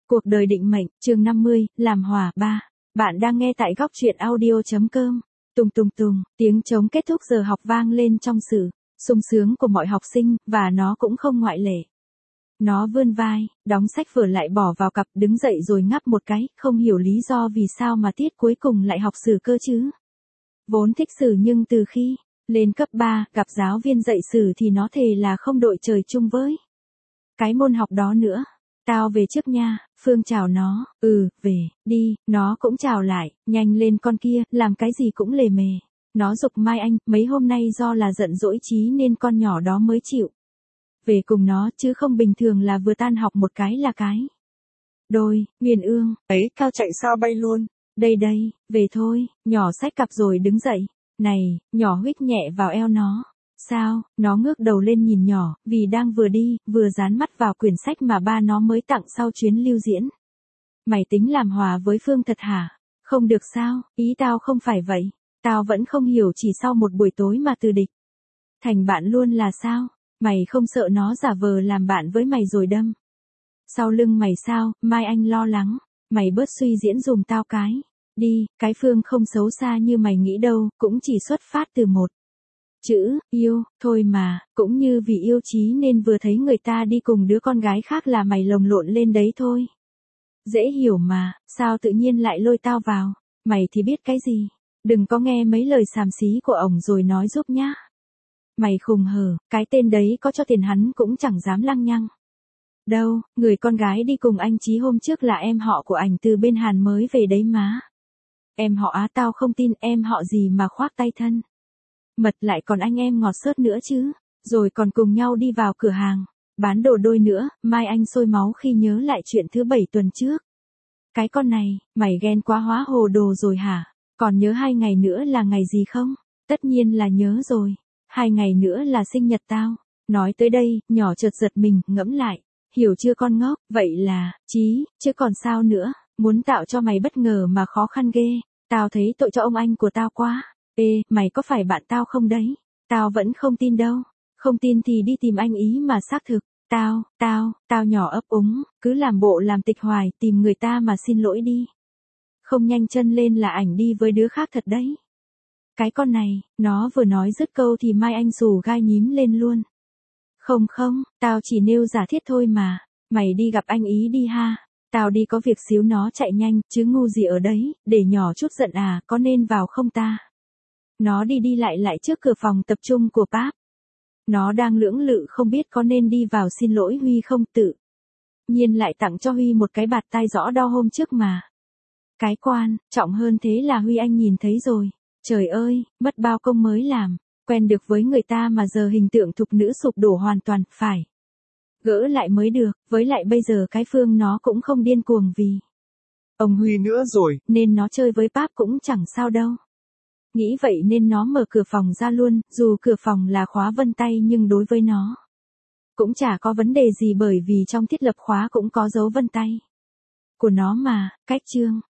Cuộc đời định mệnh, chương 50, làm hòa 3. Bạn đang nghe tại góc truyện audio.com. Tùng tùng tùng, tiếng trống kết thúc giờ học vang lên trong sự sung sướng của mọi học sinh, và nó cũng không ngoại lệ. Nó vươn vai, đóng sách vở lại bỏ vào cặp, đứng dậy rồi ngáp một cái, không hiểu lý do vì sao mà tiết cuối cùng lại học sử cơ chứ. Vốn thích sử nhưng từ khi lên cấp 3, gặp giáo viên dạy sử thì nó thề là không đội trời chung với cái môn học đó nữa. Tao về trước nha, Phương chào nó, về, đi, nó cũng chào lại, nhanh lên con kia, làm cái gì cũng lề mề. Nó giục Mai Anh, mấy hôm nay do là giận dỗi chí nên con nhỏ đó mới chịu về cùng nó, chứ không bình thường là vừa tan học một cái là cái đôi, Huyền Ương, ấy, cao chạy sao bay luôn. Đây đây, về thôi, nhỏ xách cặp rồi đứng dậy. Này, nhỏ huých nhẹ vào eo nó. Sao, nó ngước đầu lên nhìn nhỏ, vì đang vừa đi, vừa dán mắt vào quyển sách mà ba nó mới tặng sau chuyến lưu diễn. Mày tính làm hòa với Phương thật hả? Không được sao, ý tao không phải vậy. Tao vẫn không hiểu chỉ sau một buổi tối mà từ địch thành bạn luôn là sao? Mày không sợ nó giả vờ làm bạn với mày rồi đâm sau lưng mày sao? Mai Anh lo lắng. Mày bớt suy diễn dùm tao cái. Đi, cái Phương không xấu xa như mày nghĩ đâu, cũng chỉ xuất phát từ một chữ, yêu, thôi mà, cũng như vì yêu chí nên vừa thấy người ta đi cùng đứa con gái khác là mày lồng lộn lên đấy thôi. Dễ hiểu mà, sao tự nhiên lại lôi tao vào, mày thì biết cái gì, đừng có nghe mấy lời xàm xí của ổng rồi nói giúp nhá. Mày khùng hở, cái tên đấy có cho tiền hắn cũng chẳng dám lăng nhăng. Đâu, người con gái đi cùng anh Chí hôm trước là em họ của ảnh từ bên Hàn mới về đấy má. Em họ á, tao không tin, em họ gì mà khoác tay thân mật lại còn anh em ngọt xớt nữa chứ, rồi còn cùng nhau đi vào cửa hàng bán đồ đôi nữa. Mai Anh sôi máu khi nhớ lại chuyện thứ 7 tuần trước. Cái con này, mày ghen quá hóa hồ đồ rồi hả? Còn nhớ 2 ngày nữa là ngày gì không? Tất nhiên là nhớ rồi, 2 ngày nữa là sinh nhật tao. Nói tới đây, nhỏ chợt giật mình, ngẫm lại, hiểu chưa con ngốc, vậy là Chí, chứ còn sao nữa, muốn tạo cho mày bất ngờ mà khó khăn ghê. Tao thấy tội cho ông anh của tao quá. Ê, mày có phải bạn tao không đấy? Tao vẫn không tin đâu. Không tin thì đi tìm anh ý mà xác thực. Tao nhỏ ấp úng, cứ làm bộ làm tịch hoài, tìm người ta mà xin lỗi đi. Không nhanh chân lên là ảnh đi với đứa khác thật đấy. Cái con này, nó vừa nói dứt câu thì Mai Anh xù gai nhím lên luôn. Không, tao chỉ nêu giả thiết thôi mà. Mày đi gặp anh ý đi ha. Tao đi có việc xíu, nó chạy nhanh, chứ ngu gì ở đấy, để nhỏ chút giận à, có nên vào không ta? Nó đi lại trước cửa phòng tập trung của Páp. Nó đang lưỡng lự không biết có nên đi vào xin lỗi Huy không, tự nhiên lại tặng cho Huy một cái bạt tai rõ đau hôm trước mà. Cái quan trọng hơn thế là Huy Anh nhìn thấy rồi. Trời ơi, mất bao công mới làm, quen được với người ta mà giờ hình tượng thục nữ sụp đổ hoàn toàn, phải gỡ lại mới được. Với lại bây giờ cái Phương nó cũng không điên cuồng vì Ông Huy nữa rồi, nên nó chơi với Páp cũng chẳng sao đâu. Nghĩ vậy nên nó mở cửa phòng ra luôn, dù cửa phòng là khóa vân tay nhưng đối với nó cũng chả có vấn đề gì, bởi vì trong thiết lập khóa cũng có dấu vân tay của nó mà. Cách chương